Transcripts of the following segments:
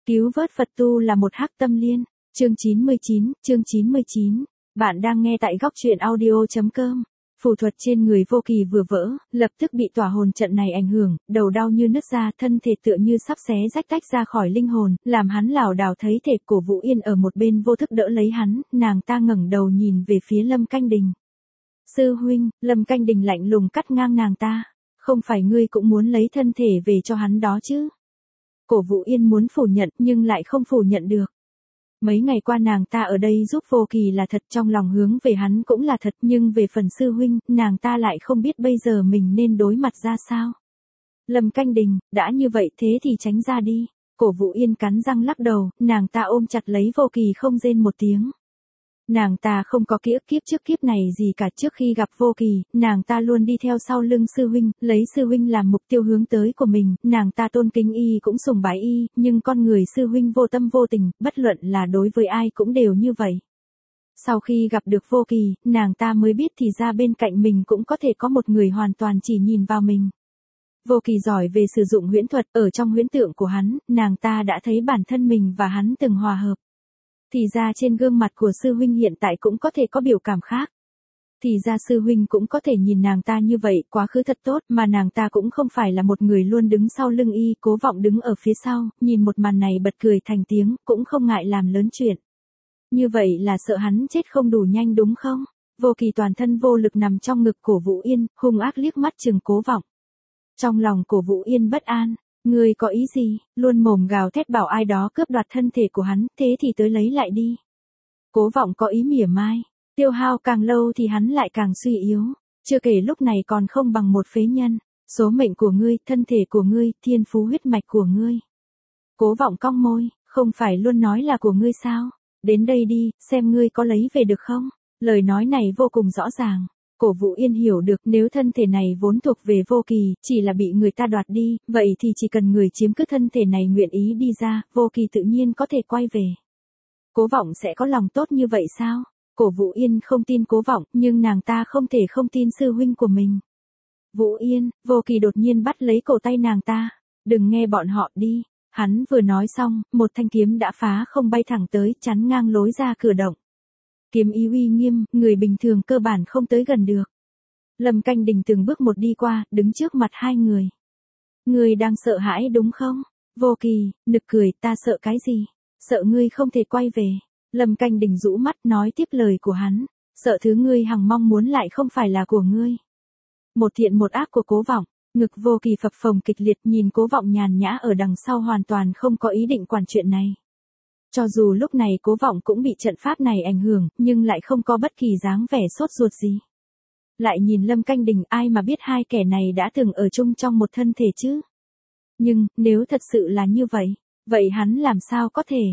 Cứu vớt Phật tu là một hắc tâm liên. Chương 99. Bạn đang nghe tại góc truyện audio.com. Phù thuật trên người Vô Kỳ vừa vỡ, lập tức bị tỏa hồn trận này ảnh hưởng, đầu đau như nứt ra, thân thể tựa như sắp xé rách tách ra khỏi linh hồn, làm hắn lảo đảo thấy thể. Cổ Vũ Yên ở một bên vô thức đỡ lấy hắn, nàng ta ngẩng đầu nhìn về phía Lâm Canh Đình. Sư huynh, Lâm Canh Đình lạnh lùng cắt ngang nàng ta. Không phải ngươi cũng muốn lấy thân thể về cho hắn đó chứ? Cổ Vũ Yên muốn phủ nhận nhưng lại không phủ nhận được. Mấy ngày qua nàng ta ở đây giúp Vô Kỳ là thật, trong lòng hướng về hắn cũng là thật, nhưng về phần sư huynh, nàng ta lại không biết bây giờ mình nên đối mặt ra sao. Lâm Canh Đình, đã như vậy thế thì tránh ra đi. Cổ Vũ Yên cắn răng lắc đầu, nàng ta ôm chặt lấy Vô Kỳ không rên một tiếng. Nàng ta không có ký ức kiếp trước kiếp này gì cả, trước khi gặp Vô Kỳ, nàng ta luôn đi theo sau lưng sư huynh, lấy sư huynh làm mục tiêu hướng tới của mình, nàng ta tôn kính y cũng sùng bái y, nhưng con người sư huynh vô tâm vô tình, bất luận là đối với ai cũng đều như vậy. Sau khi gặp được Vô Kỳ, nàng ta mới biết thì ra bên cạnh mình cũng có thể có một người hoàn toàn chỉ nhìn vào mình. Vô Kỳ giỏi về sử dụng huyễn thuật, ở trong huyễn tượng của hắn, nàng ta đã thấy bản thân mình và hắn từng hòa hợp. Thì ra trên gương mặt của sư huynh hiện tại cũng có thể có biểu cảm khác. Thì ra sư huynh cũng có thể nhìn nàng ta như vậy, quá khứ thật tốt, mà nàng ta cũng không phải là một người luôn đứng sau lưng y, Cố Vọng đứng ở phía sau, nhìn một màn này bật cười thành tiếng, cũng không ngại làm lớn chuyện. Như vậy là sợ hắn chết không đủ nhanh đúng không? Vô Kỳ toàn thân vô lực nằm trong ngực Cổ Vũ Yên, hung ác liếc mắt trừng Cố Vọng. Trong lòng Cổ Vũ Yên bất an. Ngươi có ý gì, luôn mồm gào thét bảo ai đó cướp đoạt thân thể của hắn, thế thì tới lấy lại đi. Cố Vọng có ý mỉa mai, tiêu hao càng lâu thì hắn lại càng suy yếu, chưa kể lúc này còn không bằng một phế nhân, số mệnh của ngươi, thân thể của ngươi, thiên phú huyết mạch của ngươi. Cố Vọng cong môi, không phải luôn nói là của ngươi sao, đến đây đi, xem ngươi có lấy về được không, lời nói này vô cùng rõ ràng. Cổ Vũ Yên hiểu được nếu thân thể này vốn thuộc về Vô Kỳ, chỉ là bị người ta đoạt đi, vậy thì chỉ cần người chiếm cứ thân thể này nguyện ý đi ra, Vô Kỳ tự nhiên có thể quay về. Cố Vọng sẽ có lòng tốt như vậy sao? Cổ Vũ Yên không tin Cố Vọng, nhưng nàng ta không thể không tin sư huynh của mình. Vũ Yên, Vô Kỳ đột nhiên bắt lấy cổ tay nàng ta. Đừng nghe bọn họ đi. Hắn vừa nói xong, một thanh kiếm đã phá không bay thẳng tới, chắn ngang lối ra cửa động. Kiếm ý uy nghiêm, người bình thường cơ bản không tới gần được. Lâm Canh Đình từng bước một đi qua, đứng trước mặt hai người. Ngươi đang sợ hãi đúng không? Vô Kỳ, nực cười, ta sợ cái gì? Sợ ngươi không thể quay về. Lâm Canh Đình rũ mắt nói tiếp lời của hắn. Sợ thứ ngươi hằng mong muốn lại không phải là của ngươi. Một thiện một ác của Cố Vọng. Ngực Vô Kỳ phập phồng kịch liệt, nhìn Cố Vọng nhàn nhã ở đằng sau hoàn toàn không có ý định quản chuyện này. Cho dù lúc này Cố Vọng cũng bị trận pháp này ảnh hưởng, nhưng lại không có bất kỳ dáng vẻ sốt ruột gì. Lại nhìn Lâm Canh Đình, ai mà biết hai kẻ này đã từng ở chung trong một thân thể chứ? Nhưng, nếu thật sự là như vậy, vậy hắn làm sao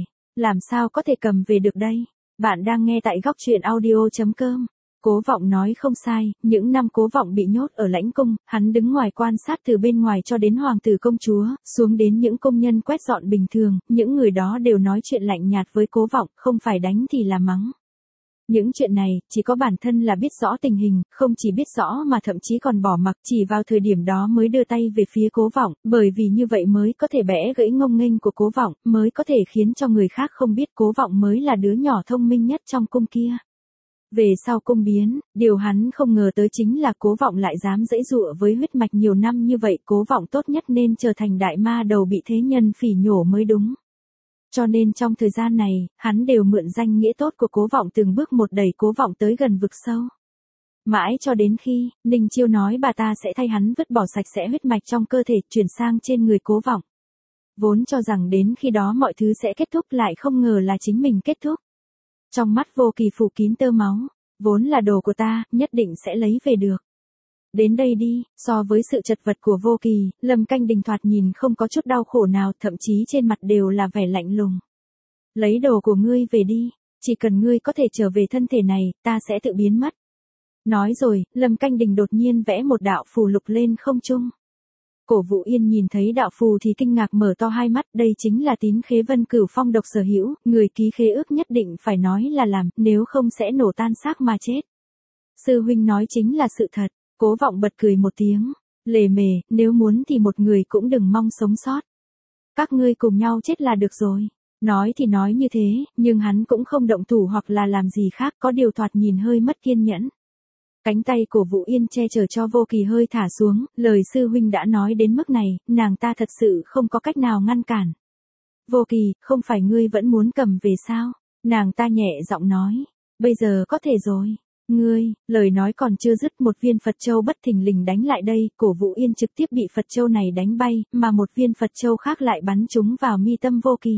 có thể cầm về được đây? Bạn đang nghe tại góc truyện audio.com. Cố Vọng nói không sai, những năm Cố Vọng bị nhốt ở lãnh cung, hắn đứng ngoài quan sát từ bên ngoài cho đến hoàng tử công chúa, xuống đến những công nhân quét dọn bình thường, những người đó đều nói chuyện lạnh nhạt với Cố Vọng, không phải đánh thì là mắng. Những chuyện này, chỉ có bản thân là biết rõ tình hình, không chỉ biết rõ mà thậm chí còn bỏ mặc, chỉ vào thời điểm đó mới đưa tay về phía Cố Vọng, bởi vì như vậy mới có thể bẽ gãy ngông nghênh của Cố Vọng, mới có thể khiến cho người khác không biết Cố Vọng mới là đứa nhỏ thông minh nhất trong cung kia. Về sau cung biến, điều hắn không ngờ tới chính là Cố Vọng lại dám giãy giụa với huyết mạch nhiều năm như vậy, Cố Vọng tốt nhất nên trở thành đại ma đầu bị thế nhân phỉ nhổ mới đúng. Cho nên trong thời gian này, hắn đều mượn danh nghĩa tốt của Cố Vọng từng bước một đẩy Cố Vọng tới gần vực sâu. Mãi cho đến khi, Ninh Chiêu nói bà ta sẽ thay hắn vứt bỏ sạch sẽ huyết mạch trong cơ thể chuyển sang trên người Cố Vọng. Vốn cho rằng đến khi đó mọi thứ sẽ kết thúc, lại không ngờ là chính mình kết thúc. Trong mắt Vô Kỳ phủ kín tơ máu, vốn là đồ của ta, nhất định sẽ lấy về được. Đến đây đi, so với sự chật vật của Vô Kỳ, Lâm Canh Đình thoạt nhìn không có chút đau khổ nào, thậm chí trên mặt đều là vẻ lạnh lùng. Lấy đồ của ngươi về đi, chỉ cần ngươi có thể trở về thân thể này, ta sẽ tự biến mất. Nói rồi, Lâm Canh Đình đột nhiên vẽ một đạo phù lục lên không trung. Cổ Vũ Yên nhìn thấy đạo phù thì kinh ngạc mở to hai mắt, đây chính là Tín Khế Vân Cửu Phong độc sở hữu, người ký khế ước nhất định phải nói là làm, nếu không sẽ nổ tan xác mà chết. Sư huynh nói chính là sự thật. Cố Vọng bật cười một tiếng, lề mề, nếu muốn thì một người cũng đừng mong sống sót. Các ngươi cùng nhau chết là được rồi. Nói thì nói như thế, nhưng hắn cũng không động thủ hoặc là làm gì khác, có điều thoạt nhìn hơi mất kiên nhẫn. Cánh tay của Vũ Yên che chở cho Vô Kỳ hơi thả xuống, lời sư huynh đã nói đến mức này, nàng ta thật sự không có cách nào ngăn cản. Vô Kỳ, không phải ngươi vẫn muốn cầm về sao? Nàng ta nhẹ giọng nói, bây giờ có thể rồi. Ngươi, lời nói còn chưa dứt, một viên Phật châu bất thình lình đánh lại đây, cổ Vũ Yên trực tiếp bị Phật châu này đánh bay, mà một viên Phật châu khác lại bắn trúng vào mi tâm Vô Kỳ.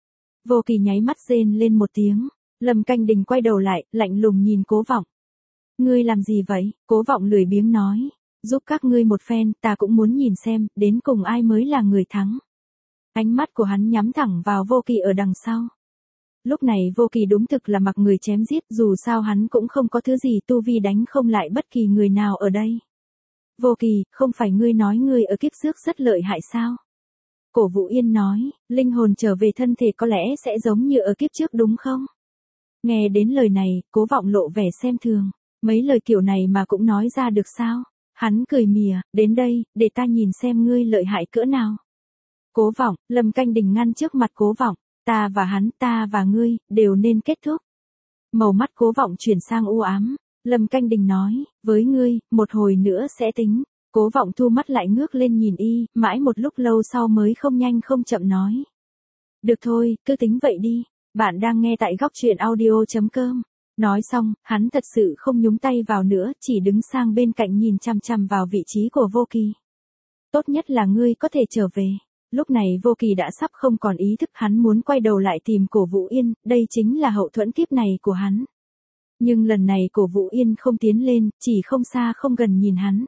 Vô Kỳ nháy mắt rên lên một tiếng, Lâm Canh Đình quay đầu lại, lạnh lùng nhìn Cố Vọng. Ngươi làm gì vậy? Cố Vọng lười biếng nói, giúp các ngươi một phen, ta cũng muốn nhìn xem, đến cùng ai mới là người thắng. Ánh mắt của hắn nhắm thẳng vào Vô Kỳ ở đằng sau. Lúc này Vô Kỳ đúng thực là mặc người chém giết, dù sao hắn cũng không có thứ gì tu vi đánh không lại bất kỳ người nào ở đây. Vô Kỳ, không phải ngươi nói ngươi ở kiếp trước rất lợi hại sao? Cổ Vũ Yên nói, linh hồn trở về thân thể có lẽ sẽ giống như ở kiếp trước đúng không? Nghe đến lời này, Cố Vọng lộ vẻ xem thường, mấy lời kiểu này mà cũng nói ra được sao? Hắn cười mỉa, đến đây, để ta nhìn xem ngươi lợi hại cỡ nào. Cố Vọng, Lâm Canh Đình ngăn trước mặt Cố Vọng, ta và hắn, ta và ngươi, đều nên kết thúc. Màu mắt Cố Vọng chuyển sang u ám, Lâm Canh Đình nói, với ngươi, một hồi nữa sẽ tính. Cố Vọng thu mắt lại ngước lên nhìn y, mãi một lúc lâu sau mới không nhanh không chậm nói. Được thôi, cứ tính vậy đi, bạn đang nghe tại góc truyện audio.com. Nói xong, hắn thật sự không nhúng tay vào nữa, chỉ đứng sang bên cạnh nhìn chằm chằm vào vị trí của Vô Kỳ. Tốt nhất là ngươi có thể trở về. Lúc này Vô Kỳ đã sắp không còn ý thức, hắn muốn quay đầu lại tìm cổ Vũ Yên, đây chính là hậu thuẫn kiếp này của hắn. Nhưng lần này cổ Vũ Yên không tiến lên, chỉ không xa không gần nhìn hắn.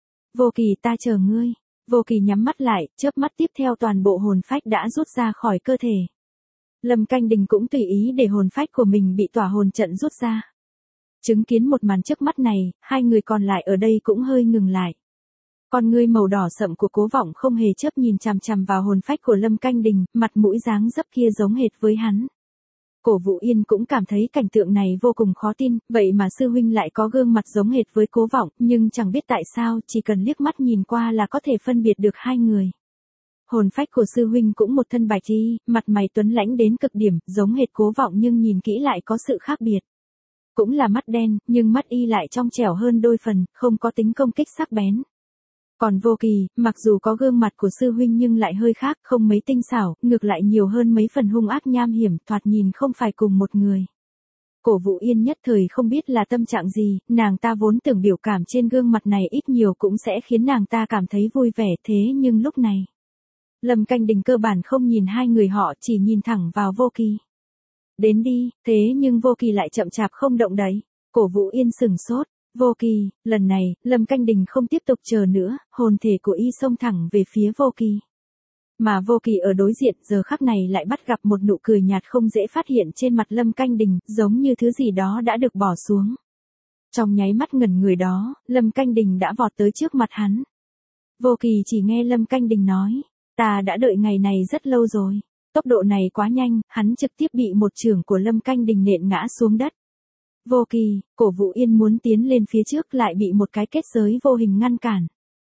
Vô Kỳ, ta chờ ngươi. Vô Kỳ nhắm mắt lại, chớp mắt tiếp theo toàn bộ hồn phách đã rút ra khỏi cơ thể. Lâm Canh Đình cũng tùy ý để hồn phách của mình bị tỏa hồn trận rút ra. Chứng kiến một màn trước mắt này, hai người còn lại ở đây cũng hơi ngừng lại. Con ngươi màu đỏ sậm của Cố Vọng không hề chớp nhìn chằm chằm vào hồn phách của Lâm Canh Đình, mặt mũi dáng dấp kia giống hệt với hắn. Cổ Vũ Yên cũng cảm thấy cảnh tượng này vô cùng khó tin, vậy mà sư huynh lại có gương mặt giống hệt với Cố Vọng, nhưng chẳng biết tại sao, chỉ cần liếc mắt nhìn qua là có thể phân biệt được hai người. Hồn phách của sư huynh cũng một thân bạch y, mặt mày tuấn lãnh đến cực điểm, giống hệt Cố Vọng nhưng nhìn kỹ lại có sự khác biệt. Cũng là mắt đen, nhưng mắt y lại trong trẻo hơn đôi phần, không có tính công kích sắc bén. Còn Vô Kỳ, mặc dù có gương mặt của sư huynh nhưng lại hơi khác, không mấy tinh xảo, ngược lại nhiều hơn mấy phần hung ác nham hiểm, thoạt nhìn không phải cùng một người. Cổ Vũ Yên nhất thời không biết là tâm trạng gì, nàng ta vốn tưởng biểu cảm trên gương mặt này ít nhiều cũng sẽ khiến nàng ta cảm thấy vui vẻ, thế nhưng lúc này, Lâm Canh Đình cơ bản không nhìn hai người họ, chỉ nhìn thẳng vào Vô Kỳ. Đến đi, thế nhưng Vô Kỳ lại chậm chạp không động đậy. Cổ Vũ Yên sửng sốt. Vô Kỳ, lần này, Lâm Canh Đình không tiếp tục chờ nữa, hồn thể của y xông thẳng về phía Vô Kỳ. Mà Vô Kỳ ở đối diện giờ khắc này lại bắt gặp một nụ cười nhạt không dễ phát hiện trên mặt Lâm Canh Đình, giống như thứ gì đó đã được bỏ xuống. Trong nháy mắt ngẩn người đó, Lâm Canh Đình đã vọt tới trước mặt hắn. Vô Kỳ chỉ nghe Lâm Canh Đình nói, ta đã đợi ngày này rất lâu rồi. Tốc độ này quá nhanh, hắn trực tiếp bị một chưởng của Lâm Canh Đình nện ngã xuống đất. Vô Kỳ, cổ Vũ Yên muốn tiến lên phía trước lại bị một cái kết giới vô hình ngăn cản.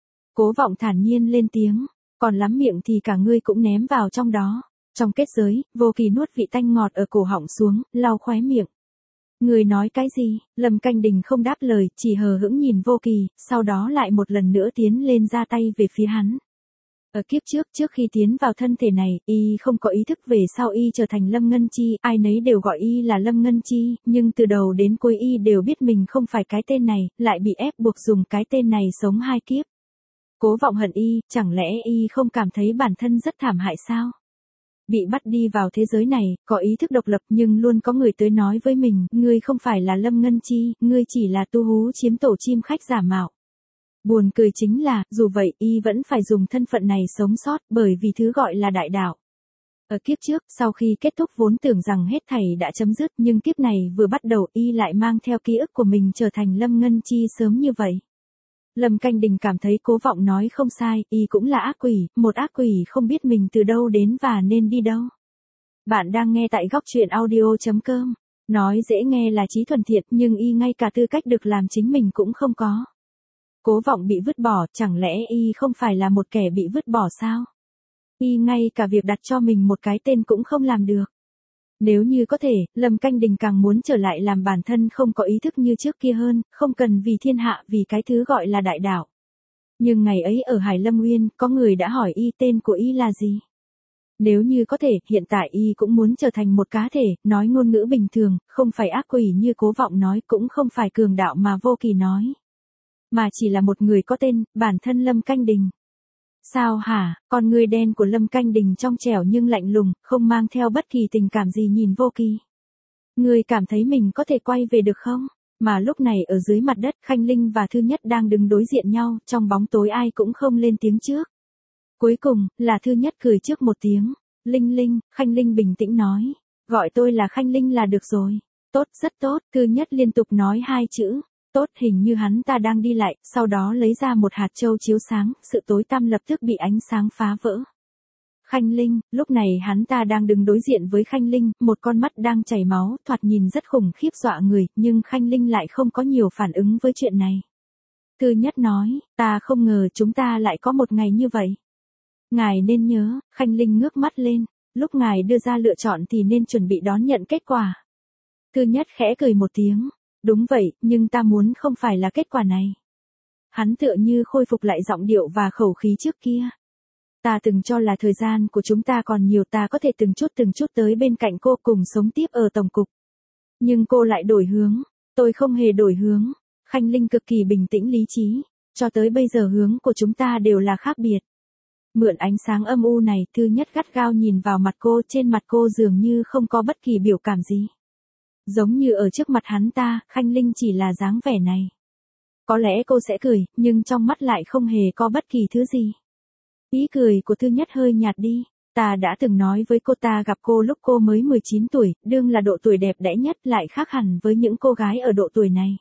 Cố Vọng thản nhiên lên tiếng, còn lắm miệng thì cả ngươi cũng ném vào trong đó. Trong kết giới, Vô Kỳ nuốt vị tanh ngọt ở cổ họng xuống, lau khóe miệng. Ngươi nói cái gì? Lâm Canh Đình không đáp lời, chỉ hờ hững nhìn Vô Kỳ, sau đó lại một lần nữa tiến lên ra tay về phía hắn. Ở kiếp trước khi tiến vào thân thể này, y không có ý thức về sau y trở thành Lâm Ngân Chi, ai nấy đều gọi y là Lâm Ngân Chi, nhưng từ đầu đến cuối y đều biết mình không phải cái tên này, lại bị ép buộc dùng cái tên này sống hai kiếp. Cố Vọng hận y, chẳng lẽ y không cảm thấy bản thân rất thảm hại sao? Bị bắt đi vào thế giới này, có ý thức độc lập nhưng luôn có người tới nói với mình, ngươi không phải là Lâm Ngân Chi, ngươi chỉ là tu hú chiếm tổ chim khách giả mạo. Buồn cười chính là, dù vậy, y vẫn phải dùng thân phận này sống sót, bởi vì thứ gọi là đại đạo. Ở kiếp trước, sau khi kết thúc vốn tưởng rằng hết thảy đã chấm dứt, nhưng kiếp này vừa bắt đầu y lại mang theo ký ức của mình trở thành Lâm Ngân Chi sớm như vậy. Lâm Canh Đình cảm thấy Cố Vọng nói không sai, y cũng là ác quỷ, một ác quỷ không biết mình từ đâu đến và nên đi đâu. Bạn đang nghe tại góc truyện audio.com. Nói dễ nghe là trí thuần thiện, nhưng y ngay cả tư cách được làm chính mình cũng không có. Cố Vọng bị vứt bỏ, chẳng lẽ y không phải là một kẻ bị vứt bỏ sao? Y ngay cả việc đặt cho mình một cái tên cũng không làm được. Nếu như có thể, Lâm Canh Đình càng muốn trở lại làm bản thân không có ý thức như trước kia hơn, không cần vì thiên hạ vì cái thứ gọi là đại đạo. Nhưng ngày ấy ở Hải Lâm Nguyên, có người đã hỏi Y tên của Y là gì? Nếu như có thể, hiện tại Y cũng muốn trở thành một cá thể, nói ngôn ngữ bình thường, không phải ác quỷ như Cố Vọng nói, cũng không phải cường đạo mà Vô Kỳ nói. Mà chỉ là một người có tên, bản thân Lâm Canh Đình. Sao hả, con người đen của Lâm Canh Đình trong trẻo nhưng lạnh lùng, không mang theo bất kỳ tình cảm gì nhìn Vô Kỳ. Người cảm thấy mình có thể quay về được không? Mà lúc này ở dưới mặt đất, Khanh Linh và Thư Nhất đang đứng đối diện nhau, trong bóng tối ai cũng không lên tiếng trước. Cuối cùng, là Thư Nhất cười trước một tiếng. Linh Linh, Khanh Linh bình tĩnh nói. Gọi tôi là Khanh Linh là được rồi. Tốt, rất tốt, Thư Nhất liên tục nói hai chữ. Tốt, hình như hắn ta đang đi lại, sau đó lấy ra một hạt châu chiếu sáng, sự tối tăm lập tức bị ánh sáng phá vỡ. Khanh Linh, lúc này hắn ta đang đứng đối diện với Khanh Linh, một con mắt đang chảy máu, thoạt nhìn rất khủng khiếp dọa người, nhưng Khanh Linh lại không có nhiều phản ứng với chuyện này. Thư Nhất nói, ta không ngờ chúng ta lại có một ngày như vậy. Ngài nên nhớ, Khanh Linh ngước mắt lên, lúc ngài đưa ra lựa chọn thì nên chuẩn bị đón nhận kết quả. Thư Nhất khẽ cười một tiếng. Đúng vậy, nhưng ta muốn không phải là kết quả này. Hắn tựa như khôi phục lại giọng điệu và khẩu khí trước kia. Ta từng cho là thời gian của chúng ta còn nhiều, ta có thể từng chút tới bên cạnh cô cùng sống tiếp ở tổng cục. Nhưng cô lại đổi hướng. Tôi không hề đổi hướng. Khanh Linh cực kỳ bình tĩnh lý trí. Cho tới bây giờ hướng của chúng ta đều là khác biệt. Mượn ánh sáng âm u này, Thư Nhất gắt gao nhìn vào mặt cô, trên mặt cô dường như không có bất kỳ biểu cảm gì. Giống như ở trước mặt hắn ta, Khanh Linh chỉ là dáng vẻ này. Có lẽ cô sẽ cười, nhưng trong mắt lại không hề có bất kỳ thứ gì. Ý cười của Thư Nhất hơi nhạt đi. Ta đã từng nói với cô ta gặp cô lúc cô mới 19 tuổi, đương là độ tuổi đẹp đẽ nhất, lại khác hẳn với những cô gái ở độ tuổi này.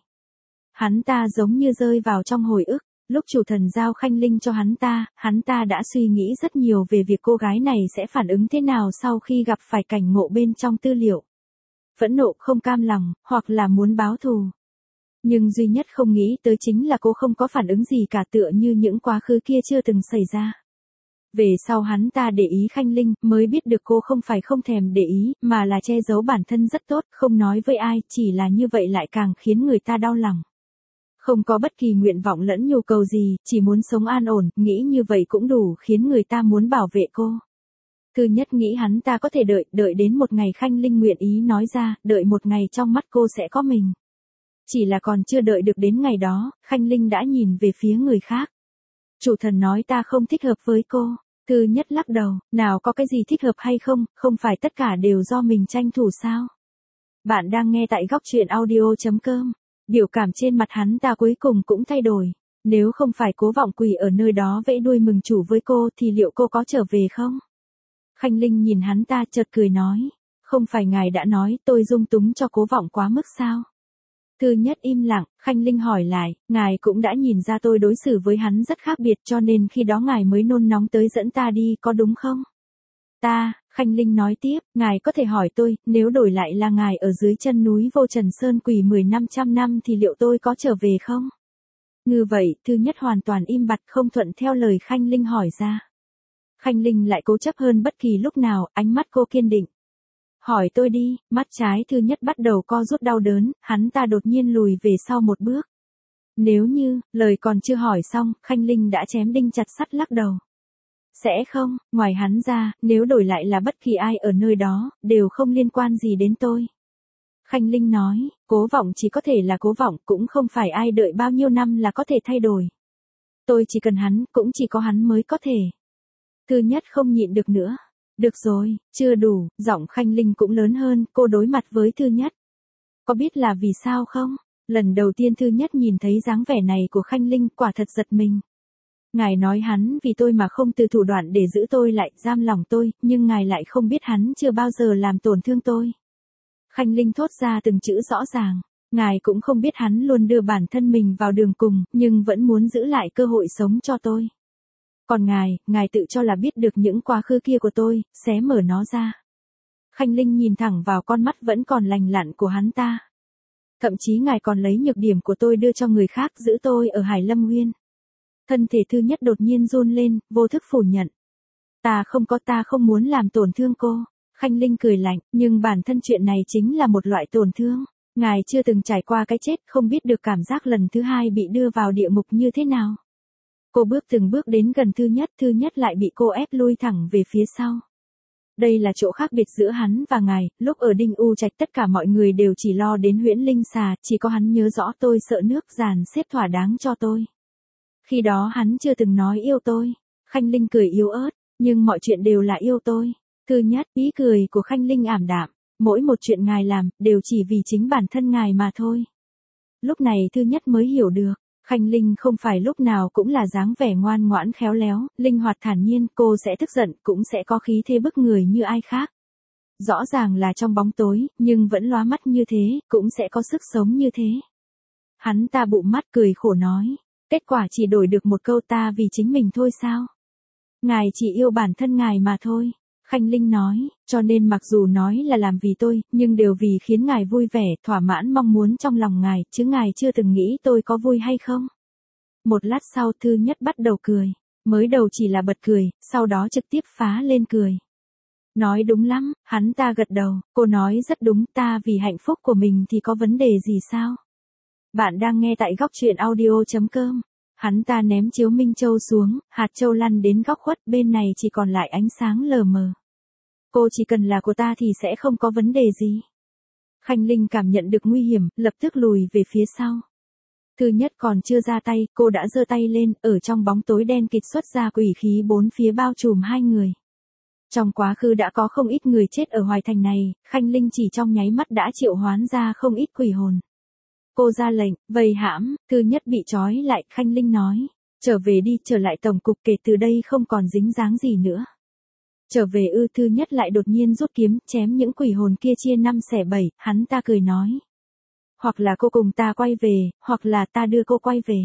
Hắn ta giống như rơi vào trong hồi ức. Lúc chủ thần giao Khanh Linh cho hắn ta đã suy nghĩ rất nhiều về việc cô gái này sẽ phản ứng thế nào sau khi gặp phải cảnh ngộ bên trong tư liệu. Phẫn nộ, không cam lòng, hoặc là muốn báo thù. Nhưng duy nhất không nghĩ tới chính là cô không có phản ứng gì cả, tựa như những quá khứ kia chưa từng xảy ra. Về sau hắn ta để ý Khanh Linh, mới biết được cô không phải không thèm để ý, mà là che giấu bản thân rất tốt, không nói với ai, chỉ là như vậy lại càng khiến người ta đau lòng. Không có bất kỳ nguyện vọng lẫn nhu cầu gì, chỉ muốn sống an ổn, nghĩ như vậy cũng đủ khiến người ta muốn bảo vệ cô. Thư Nhất nghĩ hắn ta có thể đợi đến một ngày Khanh Linh nguyện ý nói ra, đợi một ngày trong mắt cô sẽ có mình. Chỉ là còn chưa đợi được đến ngày đó, Khanh Linh đã nhìn về phía người khác. Chủ thần nói ta không thích hợp với cô. Thư Nhất lắc đầu, nào có cái gì thích hợp hay không, không phải tất cả đều do mình tranh thủ sao. Bạn đang nghe tại góc truyện audio.com. Biểu cảm trên mặt hắn ta cuối cùng cũng thay đổi. Nếu không phải Cố Vọng quỳ ở nơi đó vẫy đuôi mừng chủ với cô thì liệu cô có trở về không? Khanh Linh nhìn hắn ta chợt cười nói. Không phải ngài đã nói tôi dung túng cho Cố Vọng quá mức sao? Thư Nhất im lặng, Khanh Linh hỏi lại, ngài cũng đã nhìn ra tôi đối xử với hắn rất khác biệt cho nên khi đó ngài mới nôn nóng tới dẫn ta đi có đúng không? Khanh Linh nói tiếp, ngài có thể hỏi tôi, nếu đổi lại là ngài ở dưới chân núi Vô Trần Sơn quỳ 10-500 năm thì liệu tôi có trở về không? Như vậy, Thư Nhất hoàn toàn im bặt không thuận theo lời Khanh Linh hỏi ra. Khanh Linh lại cố chấp hơn bất kỳ lúc nào, ánh mắt cô kiên định. Hỏi tôi đi, mắt trái Thư Nhất bắt đầu co rút đau đớn, hắn ta đột nhiên lùi về sau một bước. Nếu như, lời còn chưa hỏi xong, Khanh Linh đã chém đinh chặt sắt lắc đầu. Sẽ không, ngoài hắn ra, nếu đổi lại là bất kỳ ai ở nơi đó, đều không liên quan gì đến tôi. Khanh Linh nói, Cố Vọng chỉ có thể là Cố Vọng, cũng không phải ai đợi bao nhiêu năm là có thể thay đổi. Tôi chỉ cần hắn, cũng chỉ có hắn mới có thể. Thư Nhất không nhịn được nữa. Được rồi, chưa đủ, giọng Khanh Linh cũng lớn hơn, cô đối mặt với Thư Nhất. Có biết là vì sao không? Lần đầu tiên Thư Nhất nhìn thấy dáng vẻ này của Khanh Linh, quả thật giật mình. Ngài nói hắn vì tôi mà không từ thủ đoạn để giữ tôi lại, giam lòng tôi, nhưng ngài lại không biết hắn chưa bao giờ làm tổn thương tôi. Khanh Linh thốt ra từng chữ rõ ràng. Ngài cũng không biết hắn luôn đưa bản thân mình vào đường cùng, nhưng vẫn muốn giữ lại cơ hội sống cho tôi. Còn ngài tự cho là biết được những quá khứ kia của tôi, xé mở nó ra. Khanh Linh nhìn thẳng vào con mắt vẫn còn lành lặn của hắn ta. Thậm chí ngài còn lấy nhược điểm của tôi đưa cho người khác giữ tôi ở Hải Lâm Nguyên. Thân thể Thư Nhất đột nhiên run lên, vô thức phủ nhận. Ta không muốn làm tổn thương cô. Khanh Linh cười lạnh, nhưng bản thân chuyện này chính là một loại tổn thương. Ngài chưa từng trải qua cái chết, không biết được cảm giác lần thứ hai bị đưa vào địa ngục như thế nào. Cô bước từng bước đến gần Thư Nhất lại bị cô ép lui thẳng về phía sau. Đây là chỗ khác biệt giữa hắn và ngài, lúc ở Đinh U Trạch tất cả mọi người đều chỉ lo đến huyễn linh xà, chỉ có hắn nhớ rõ tôi sợ nước dàn xếp thỏa đáng cho tôi. Khi đó hắn chưa từng nói yêu tôi. Khanh Linh cười yếu ớt, nhưng mọi chuyện đều là yêu tôi. Thư Nhất, ý cười của Khanh Linh ảm đạm, mỗi một chuyện ngài làm, đều chỉ vì chính bản thân ngài mà thôi. Lúc này Thư Nhất mới hiểu được. Khanh Linh không phải lúc nào cũng là dáng vẻ ngoan ngoãn khéo léo, linh hoạt thản nhiên, cô sẽ tức giận, cũng sẽ có khí thế bức người như ai khác. Rõ ràng là trong bóng tối, nhưng vẫn lóa mắt như thế, cũng sẽ có sức sống như thế. Hắn ta bụng mắt cười khổ nói, kết quả chỉ đổi được một câu ta vì chính mình thôi sao? Ngài chỉ yêu bản thân ngài mà thôi. Khanh Linh nói, cho nên mặc dù nói là làm vì tôi, nhưng đều vì khiến ngài vui vẻ, thỏa mãn mong muốn trong lòng ngài, chứ ngài chưa từng nghĩ tôi có vui hay không. Một lát sau Thư Nhất bắt đầu cười, mới đầu chỉ là bật cười, sau đó trực tiếp phá lên cười. Nói đúng lắm, hắn ta gật đầu, cô nói rất đúng, ta vì hạnh phúc của mình thì có vấn đề gì sao? Bạn đang nghe tại góc truyện audio.com. Hắn ta ném chiếu minh châu xuống, hạt châu lăn đến góc khuất, bên này chỉ còn lại ánh sáng lờ mờ. Cô chỉ cần là của ta thì sẽ không có vấn đề gì. Khanh Linh cảm nhận được nguy hiểm, lập tức lùi về phía sau. Thư Nhất còn chưa ra tay, cô đã giơ tay lên, ở trong bóng tối đen kịt xuất ra quỷ khí bốn phía bao trùm hai người. Trong quá khứ đã có không ít người chết ở Hoài Thành này, Khanh Linh chỉ trong nháy mắt đã triệu hoán ra không ít quỷ hồn. Cô ra lệnh, vây hãm, Thư Nhất bị trói lại, Khanh Linh nói. Trở về đi, trở lại tổng cục, kể từ đây không còn dính dáng gì nữa. Trở về ư? Thư Nhất lại đột nhiên rút kiếm, chém những quỷ hồn kia chia 5/7, hắn ta cười nói. Hoặc là cô cùng ta quay về, hoặc là ta đưa cô quay về.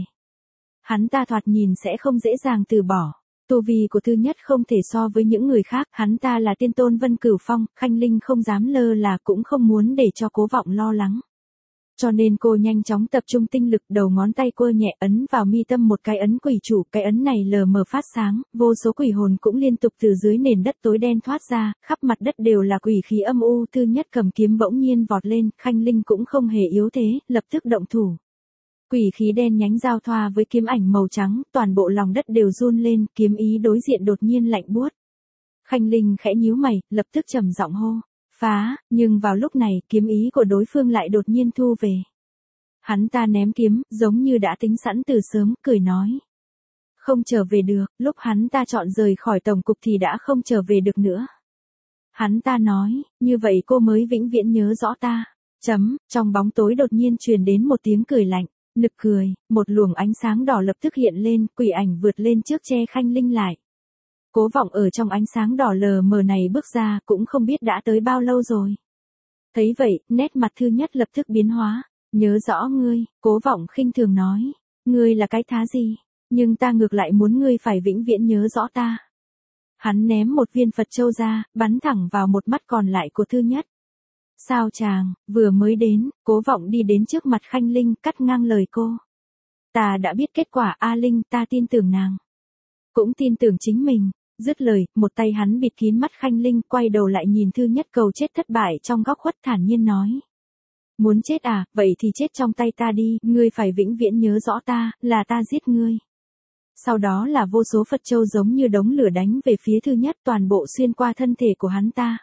Hắn ta thoạt nhìn sẽ không dễ dàng từ bỏ. Tu vi của Thư Nhất không thể so với những người khác, hắn ta là tiên tôn Vân Cửu Phong, Khanh Linh không dám lơ là, cũng không muốn để cho Cố Vọng lo lắng. Cho nên cô nhanh chóng tập trung tinh lực, đầu ngón tay cô nhẹ ấn vào mi tâm một cái ấn quỷ chủ, cái ấn này lờ mờ phát sáng, vô số quỷ hồn cũng liên tục từ dưới nền đất tối đen thoát ra, khắp mặt đất đều là quỷ khí âm u. Thư Nhất cầm kiếm bỗng nhiên vọt lên, Khanh Linh cũng không hề yếu thế, lập tức động thủ. Quỷ khí đen nhánh giao thoa với kiếm ảnh màu trắng, toàn bộ lòng đất đều run lên, kiếm ý đối diện đột nhiên lạnh buốt. Khanh Linh khẽ nhíu mày, lập tức trầm giọng hô. Phá, nhưng vào lúc này, kiếm ý của đối phương lại đột nhiên thu về. Hắn ta ném kiếm, giống như đã tính sẵn từ sớm, cười nói. Không trở về được, lúc hắn ta chọn rời khỏi tổng cục thì đã không trở về được nữa. Hắn ta nói, như vậy cô mới vĩnh viễn nhớ rõ ta. Trong bóng tối đột nhiên truyền đến một tiếng cười lạnh, nực cười, một luồng ánh sáng đỏ lập tức hiện lên, quỷ ảnh vượt lên trước che Khanh Linh lại. Cố Vọng ở trong ánh sáng đỏ lờ mờ này bước ra, cũng không biết đã tới bao lâu rồi. Thấy vậy, nét mặt Thư Nhất lập tức biến hóa. Nhớ rõ ngươi, Cố Vọng khinh thường nói. Ngươi là cái thá gì? Nhưng ta ngược lại muốn ngươi phải vĩnh viễn nhớ rõ ta. Hắn ném một viên Phật châu ra, bắn thẳng vào một mắt còn lại của Thư Nhất. Sao chàng, vừa mới đến, Cố Vọng đi đến trước mặt Khanh Linh, cắt ngang lời cô. Ta đã biết kết quả, A Linh, ta tin tưởng nàng. Cũng tin tưởng chính mình. Dứt lời, một tay hắn bịt kín mắt Khanh Linh, quay đầu lại nhìn Thư Nhất cầu chết thất bại trong góc khuất, thản nhiên nói. Muốn chết à, vậy thì chết trong tay ta đi, ngươi phải vĩnh viễn nhớ rõ ta, là ta giết ngươi. Sau đó là vô số Phật châu giống như đống lửa đánh về phía Thư Nhất, toàn bộ xuyên qua thân thể của hắn ta.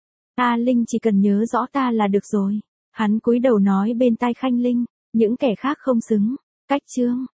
A Linh chỉ cần nhớ rõ ta là được rồi. Hắn cúi đầu nói bên tai Khanh Linh, những kẻ khác không xứng. Cách chương